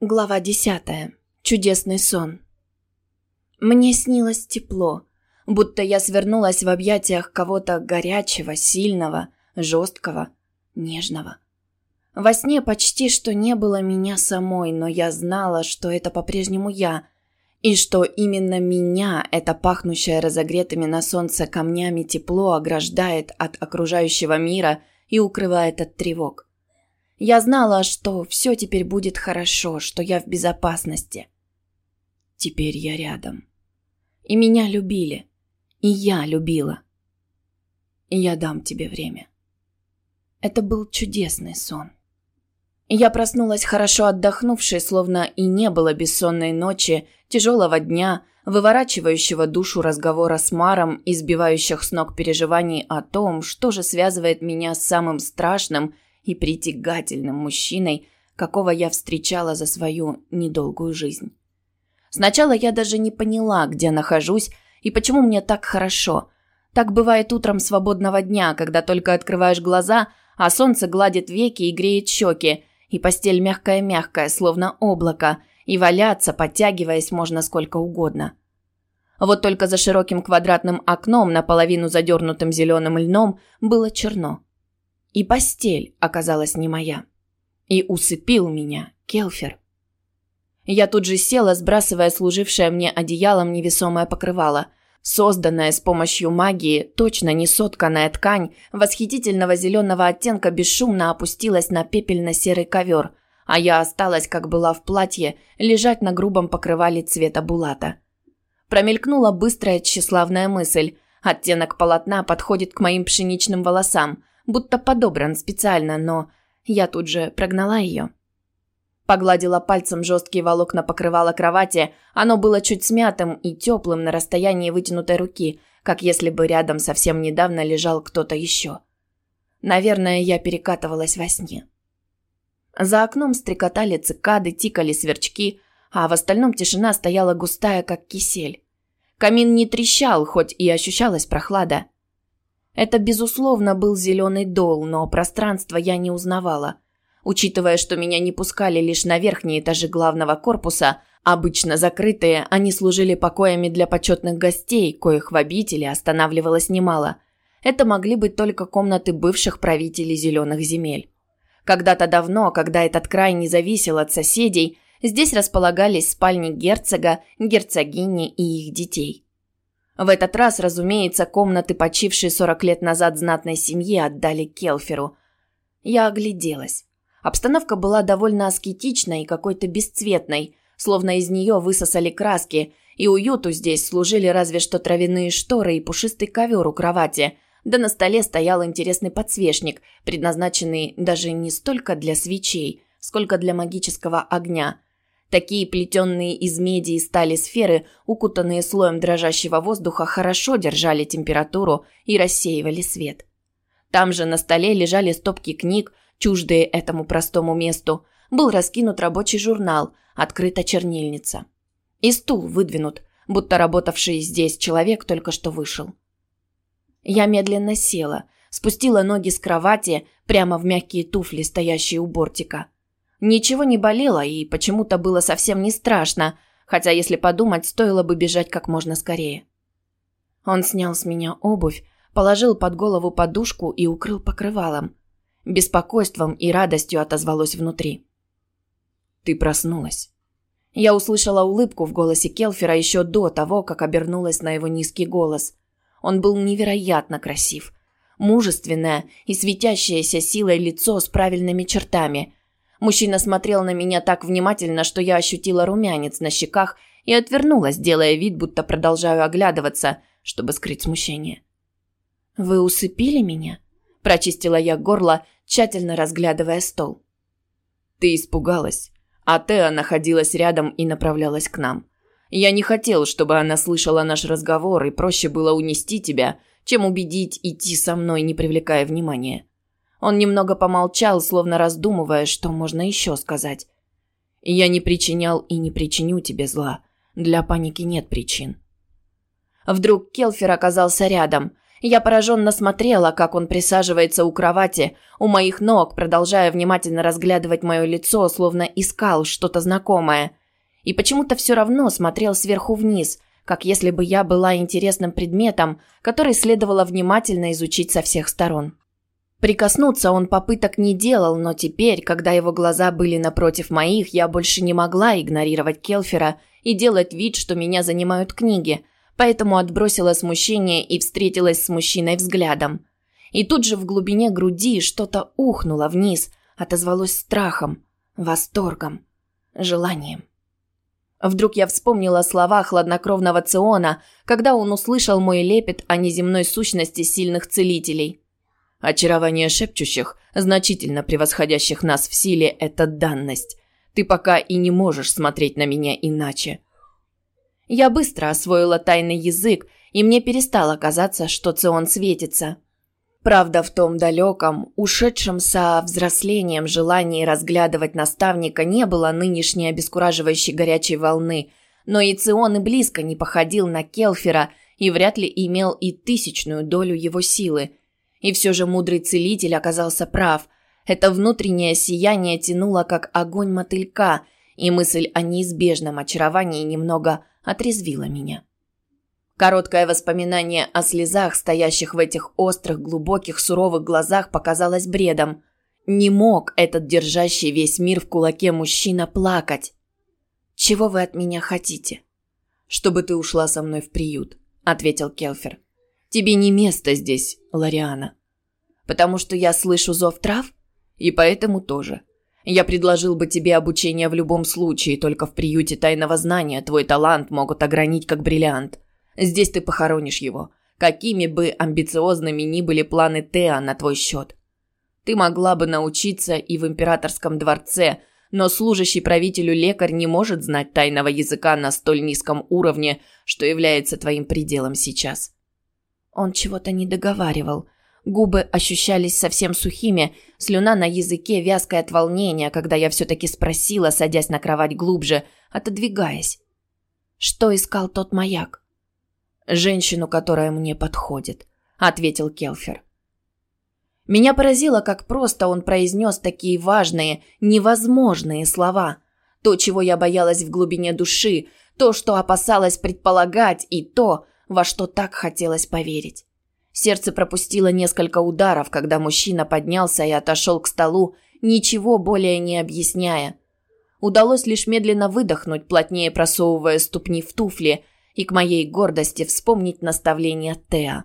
Глава 10. Чудесный сон. Мне снилось тепло, будто я свернулась в объятиях кого-то горячего, сильного, жесткого, нежного. Во сне почти что не было меня самой, но я знала, что это по-прежнему я, и что именно меня это пахнущее разогретыми на солнце камнями тепло ограждает от окружающего мира и укрывает от тревог. Я знала, что все теперь будет хорошо, что я в безопасности. Теперь я рядом. И меня любили. И я любила. И я дам тебе время. Это был чудесный сон. Я проснулась хорошо отдохнувшей, словно и не было бессонной ночи, тяжелого дня, выворачивающего душу разговора с Маром и сбивающих с ног переживаний о том, что же связывает меня с самым страшным и притягательным мужчиной, какого я встречала за свою недолгую жизнь. Сначала я даже не поняла, где нахожусь и почему мне так хорошо. Так бывает утром свободного дня, когда только открываешь глаза, а солнце гладит веки и греет щеки, и постель мягкая-мягкая, словно облако, и валяться, подтягиваясь, можно сколько угодно. Вот только за широким квадратным окном, наполовину задернутым зеленым льном, было черно. И постель оказалась не моя. И усыпил меня Келфер. Я тут же села, сбрасывая служившее мне одеялом невесомое покрывало. Созданная с помощью магии, точно не сотканная ткань, восхитительного зеленого оттенка бесшумно опустилась на пепельно-серый ковер, а я осталась, как была в платье, лежать на грубом покрывале цвета булата. Промелькнула быстрая тщеславная мысль. Оттенок полотна подходит к моим пшеничным волосам, будто подобран специально, но я тут же прогнала ее. Погладила пальцем жесткие волокна покрывала кровати, оно было чуть смятым и теплым на расстоянии вытянутой руки, как если бы рядом совсем недавно лежал кто-то еще. Наверное, я перекатывалась во сне. За окном стрекотали цикады, тикали сверчки, а в остальном тишина стояла густая, как кисель. Камин не трещал, хоть и ощущалась прохлада. Это, безусловно, был зеленый дол, но пространство я не узнавала. Учитывая, что меня не пускали лишь на верхние этажи главного корпуса, обычно закрытые, они служили покоями для почетных гостей, коих в обители останавливалось немало. Это могли быть только комнаты бывших правителей зеленых земель. Когда-то давно, когда этот край не зависел от соседей, здесь располагались спальни герцога, герцогини и их детей. В этот раз, разумеется, комнаты почившей 40 лет назад знатной семьи отдали Келферу. Я огляделась. Обстановка была довольно аскетичной и какой-то бесцветной, словно из нее высосали краски, и уюту здесь служили разве что травяные шторы и пушистый ковер у кровати, да на столе стоял интересный подсвечник, предназначенный даже не столько для свечей, сколько для магического огня. Такие плетенные из меди и стали сферы, укутанные слоем дрожащего воздуха, хорошо держали температуру и рассеивали свет. Там же на столе лежали стопки книг, чуждые этому простому месту. Был раскинут рабочий журнал, открыта чернильница. И стул выдвинут, будто работавший здесь человек только что вышел. Я медленно села, спустила ноги с кровати прямо в мягкие туфли, стоящие у бортика. Ничего не болело и почему-то было совсем не страшно, хотя, если подумать, стоило бы бежать как можно скорее. Он снял с меня обувь, положил под голову подушку и укрыл покрывалом. Беспокойством и радостью отозвалось внутри. «Ты проснулась». Я услышала улыбку в голосе Келфера еще до того, как обернулась на его низкий голос. Он был невероятно красив. Мужественное и светящееся силой лицо с правильными чертами. Мужчина смотрел на меня так внимательно, что я ощутила румянец на щеках и отвернулась, делая вид, будто продолжаю оглядываться, чтобы скрыть смущение. «Вы усыпили меня?» – прочистила я горло, тщательно разглядывая стол. «Ты испугалась, а Теа находилась рядом и направлялась к нам. Я не хотел, чтобы она слышала наш разговор, и проще было унести тебя, чем убедить идти со мной, не привлекая внимания». Он немного помолчал, словно раздумывая, что можно еще сказать. «Я не причинял и не причиню тебе зла. Для паники нет причин». Вдруг Келфер оказался рядом. Я пораженно смотрела, как он присаживается у кровати, у моих ног, продолжая внимательно разглядывать мое лицо, словно искал что-то знакомое. И почему-то все равно смотрел сверху вниз, как если бы я была интересным предметом, который следовало внимательно изучить со всех сторон. Прикоснуться он попыток не делал, но теперь, когда его глаза были напротив моих, я больше не могла игнорировать Келфера и делать вид, что меня занимают книги, поэтому отбросила смущение и встретилась с мужчиной взглядом. И тут же в глубине груди что-то ухнуло вниз, отозвалось страхом, восторгом, желанием. Вдруг я вспомнила слова хладнокровного Циона, когда он услышал мой лепет о неземной сущности сильных целителей. «Очарование шепчущих, значительно превосходящих нас в силе, – это данность. Ты пока и не можешь смотреть на меня иначе». Я быстро освоила тайный язык, и мне перестало казаться, что Цион светится. Правда, в том далеком, ушедшем со взрослением желании разглядывать наставника не было нынешней обескураживающей горячей волны, но и Цион и близко не походил на Келфера и вряд ли имел и 1000 долю его силы. И все же мудрый целитель оказался прав. Это внутреннее сияние тянуло, как огонь мотылька, и мысль о неизбежном очаровании немного отрезвила меня. Короткое воспоминание о слезах, стоящих в этих острых, глубоких, суровых глазах, показалось бредом. Не мог этот держащий весь мир в кулаке мужчина плакать. «Чего вы от меня хотите?» «Чтобы ты ушла со мной в приют», — ответил Келфер. «Тебе не место здесь, Лариана». «Потому что я слышу зов трав?» «И поэтому тоже. Я предложил бы тебе обучение в любом случае, только в приюте тайного знания твой талант могут огранить как бриллиант. Здесь ты похоронишь его, какими бы амбициозными ни были планы Теа на твой счет. Ты могла бы научиться и в императорском дворце, но служащий правителю лекарь не может знать тайного языка на столь низком уровне, что является твоим пределом сейчас». Он чего-то не договаривал. Губы ощущались совсем сухими, слюна на языке вязкая от волнения, когда я все-таки спросила, садясь на кровать глубже, отодвигаясь. «Что искал тот маяк?» «Женщину, которая мне подходит», — ответил Келфер. Меня поразило, как просто он произнес такие важные, невозможные слова. То, чего я боялась в глубине души, то, что опасалась предполагать, и то, во что так хотелось поверить. Сердце пропустило несколько ударов, когда мужчина поднялся и отошел к столу, ничего более не объясняя. Удалось лишь медленно выдохнуть, плотнее просовывая ступни в туфли, и к моей гордости вспомнить наставления Теа.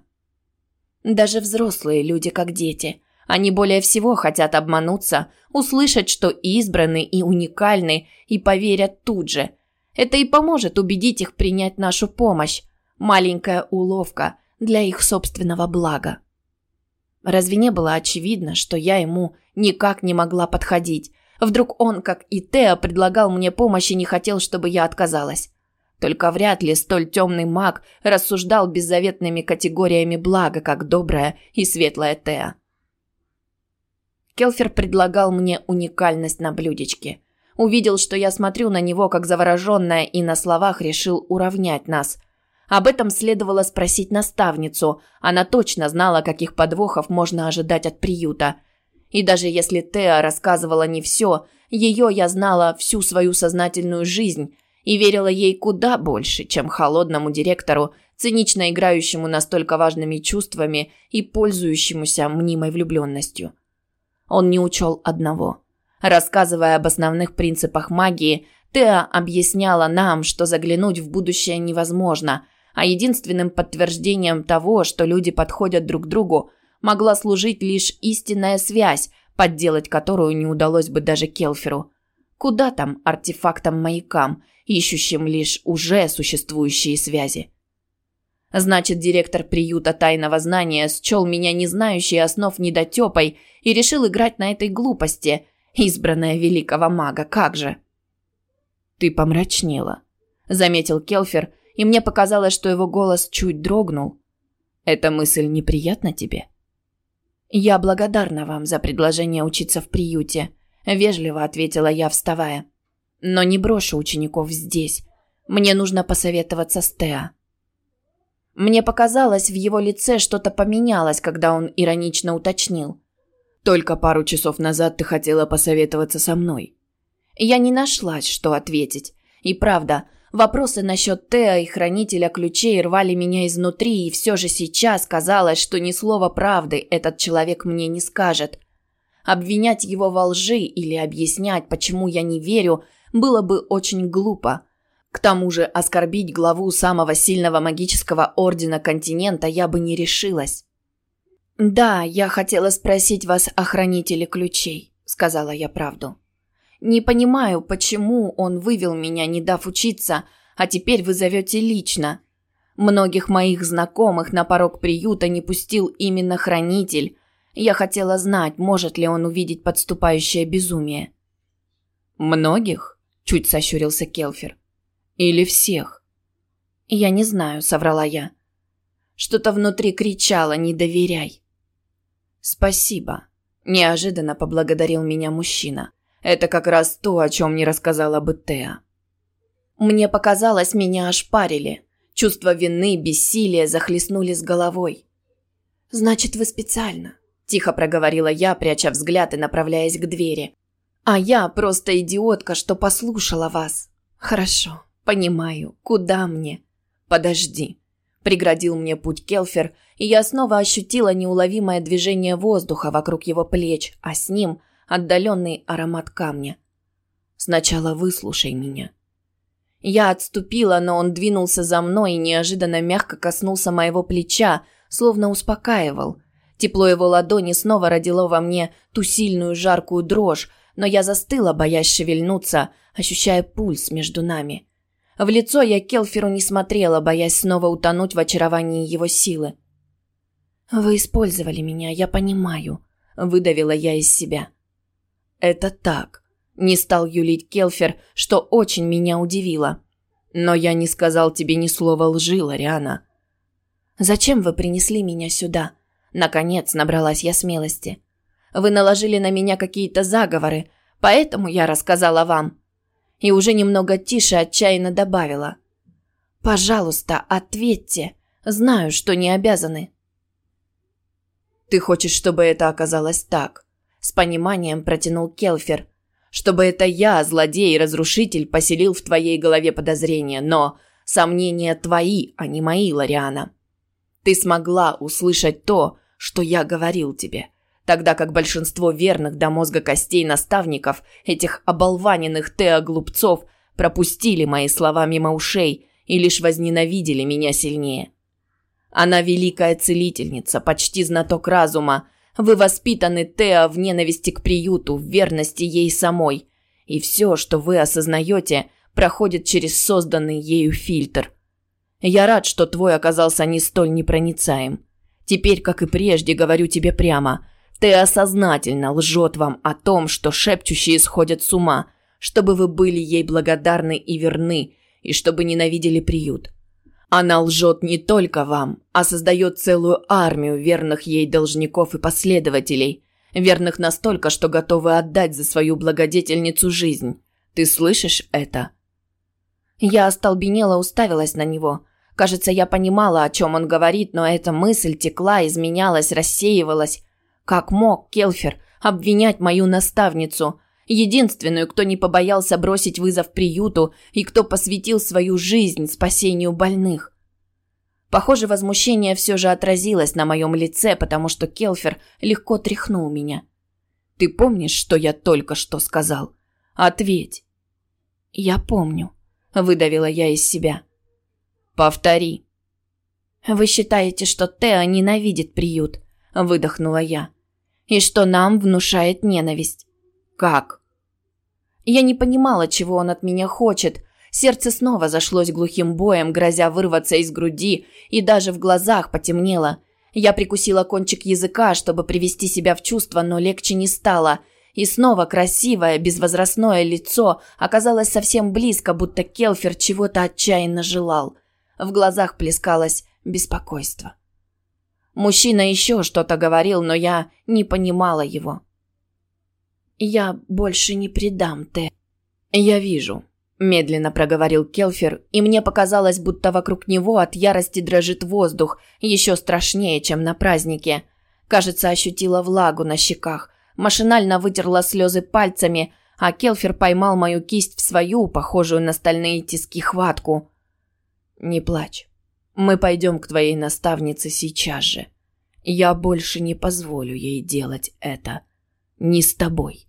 Даже взрослые люди, как дети. Они более всего хотят обмануться, услышать, что избраны и уникальны, и поверят тут же. Это и поможет убедить их принять нашу помощь. Маленькая уловка для их собственного блага. Разве не было очевидно, что я ему никак не могла подходить? Вдруг он, как и Теа, предлагал мне помощь и не хотел, чтобы я отказалась? Только вряд ли столь темный маг рассуждал беззаветными категориями блага, как добрая и светлая Теа. Келфер предлагал мне уникальность на блюдечке. Увидел, что я смотрю на него как завороженная, и на словах решил уравнять нас. Об этом следовало спросить наставницу. Она точно знала, каких подвохов можно ожидать от приюта. И даже если Теа рассказывала не все, ее я знала всю свою сознательную жизнь и верила ей куда больше, чем холодному директору, цинично играющему настолько важными чувствами и пользующемуся мнимой влюбленностью. Он не учел одного. Рассказывая об основных принципах магии, Теа объясняла нам, что заглянуть в будущее невозможно, а единственным подтверждением того, что люди подходят друг другу, могла служить лишь истинная связь, подделать которую не удалось бы даже Келферу. Куда там артефактам-маякам, ищущим лишь уже существующие связи? Значит, директор приюта тайного знания счел меня не знающей основ недотепой и решил играть на этой глупости, избранная великого мага, как же? «Ты помрачнела», — заметил Келфер, и мне показалось, что его голос чуть дрогнул. «Эта мысль неприятна тебе?» «Я благодарна вам за предложение учиться в приюте», — вежливо ответила я, вставая. «Но не брошу учеников здесь. Мне нужно посоветоваться с Теа». Мне показалось, в его лице что-то поменялось, когда он иронично уточнил. «Только пару часов назад ты хотела посоветоваться со мной». Я не нашлась, что ответить. И правда, вопросы насчет Тео и хранителя ключей рвали меня изнутри, и все же сейчас казалось, что ни слова правды этот человек мне не скажет. Обвинять его во лжи или объяснять, почему я не верю, было бы очень глупо. К тому же оскорбить главу самого сильного магического ордена континента я бы не решилась. «Да, я хотела спросить вас о хранителе ключей», — сказала я правду. «Не понимаю, почему он вывел меня, не дав учиться, а теперь вы зовете лично. Многих моих знакомых на порог приюта не пустил именно хранитель. Я хотела знать, может ли он увидеть подступающее безумие». «Многих?» – чуть сощурился Келфер. «Или всех?» «Я не знаю», – соврала я. Что-то внутри кричало «не доверяй». «Спасибо», – неожиданно поблагодарил меня мужчина. «Это как раз то, о чем не рассказала бы Теа». Мне показалось, меня ошпарили. Чувство вины, бессилия захлестнули с головой. «Значит, вы специально», – тихо проговорила я, пряча взгляд и направляясь к двери. «А я просто идиотка, что послушала вас». «Хорошо, понимаю. Куда мне?» «Подожди», – преградил мне путь Келфер, и я снова ощутила неуловимое движение воздуха вокруг его плеч, а с ним отдаленный аромат камня. «Сначала выслушай меня». Я отступила, но он двинулся за мной и неожиданно мягко коснулся моего плеча, словно успокаивал. Тепло его ладони снова родило во мне ту сильную жаркую дрожь, но я застыла, боясь шевельнуться, ощущая пульс между нами. В лицо я Келферу не смотрела, боясь снова утонуть в очаровании его силы. «Вы использовали меня, я понимаю», – выдавила я из себя. «Это так», – не стал юлить Келфер, что очень меня удивило. «Но я не сказал тебе ни слова лжи, Лориана». «Зачем вы принесли меня сюда?» Наконец набралась я смелости. «Вы наложили на меня какие-то заговоры, поэтому я рассказала вам». И уже немного тише отчаянно добавила. «Пожалуйста, ответьте. Знаю, что не обязаны». «Ты хочешь, чтобы это оказалось так?» С пониманием протянул Келфер. «Чтобы это я, злодей и разрушитель, поселил в твоей голове подозрения, но сомнения твои, а не мои, Лориана. Ты смогла услышать то, что я говорил тебе, тогда как большинство верных до мозга костей наставников, этих оболваненных теоглупцов, пропустили мои слова мимо ушей и лишь возненавидели меня сильнее. Она великая целительница, почти знаток разума. Вы воспитаны, Теа, в ненависти к приюту, в верности ей самой. И все, что вы осознаете, проходит через созданный ею фильтр. Я рад, что твой оказался не столь непроницаем. Теперь, как и прежде, говорю тебе прямо, Теа сознательно лжет вам о том, что шепчущие сходят с ума, чтобы вы были ей благодарны и верны, и чтобы ненавидели приют. Она лжет не только вам, а создает целую армию верных ей должников и последователей, верных настолько, что готовы отдать за свою благодетельницу жизнь. Ты слышишь это?» Я остолбенела, уставилась на него. Кажется, я понимала, о чем он говорит, но эта мысль текла, изменялась, рассеивалась. Как мог Келфер обвинять мою наставницу, единственную, кто не побоялся бросить вызов приюту и кто посвятил свою жизнь спасению больных? Похоже, возмущение все же отразилось на моем лице, потому что Келфер легко тряхнул меня. «Ты помнишь, что я только что сказал? Ответь». «Я помню», – выдавила я из себя. «Повтори». «Вы считаете, что Теа ненавидит приют?» – выдохнула я. «И что нам внушает ненависть?» «Как?» Я не понимала, чего он от меня хочет. Сердце снова зашлось глухим боем, грозя вырваться из груди, и даже в глазах потемнело. Я прикусила кончик языка, чтобы привести себя в чувство, но легче не стало. И снова красивое, безвозрастное лицо оказалось совсем близко, будто Келфер чего-то отчаянно желал. В глазах плескалось беспокойство. Мужчина еще что-то говорил, но я не понимала его. «Я больше не предам, Те». «Я вижу», медленно проговорил Келфер, и мне показалось, будто вокруг него от ярости дрожит воздух, еще страшнее, чем на празднике. Кажется, ощутила влагу на щеках, машинально вытерла слезы пальцами, а Келфер поймал мою кисть в свою, похожую на стальные тиски, хватку. «Не плачь. Мы пойдем к твоей наставнице сейчас же. Я больше не позволю ей делать это. Не с тобой».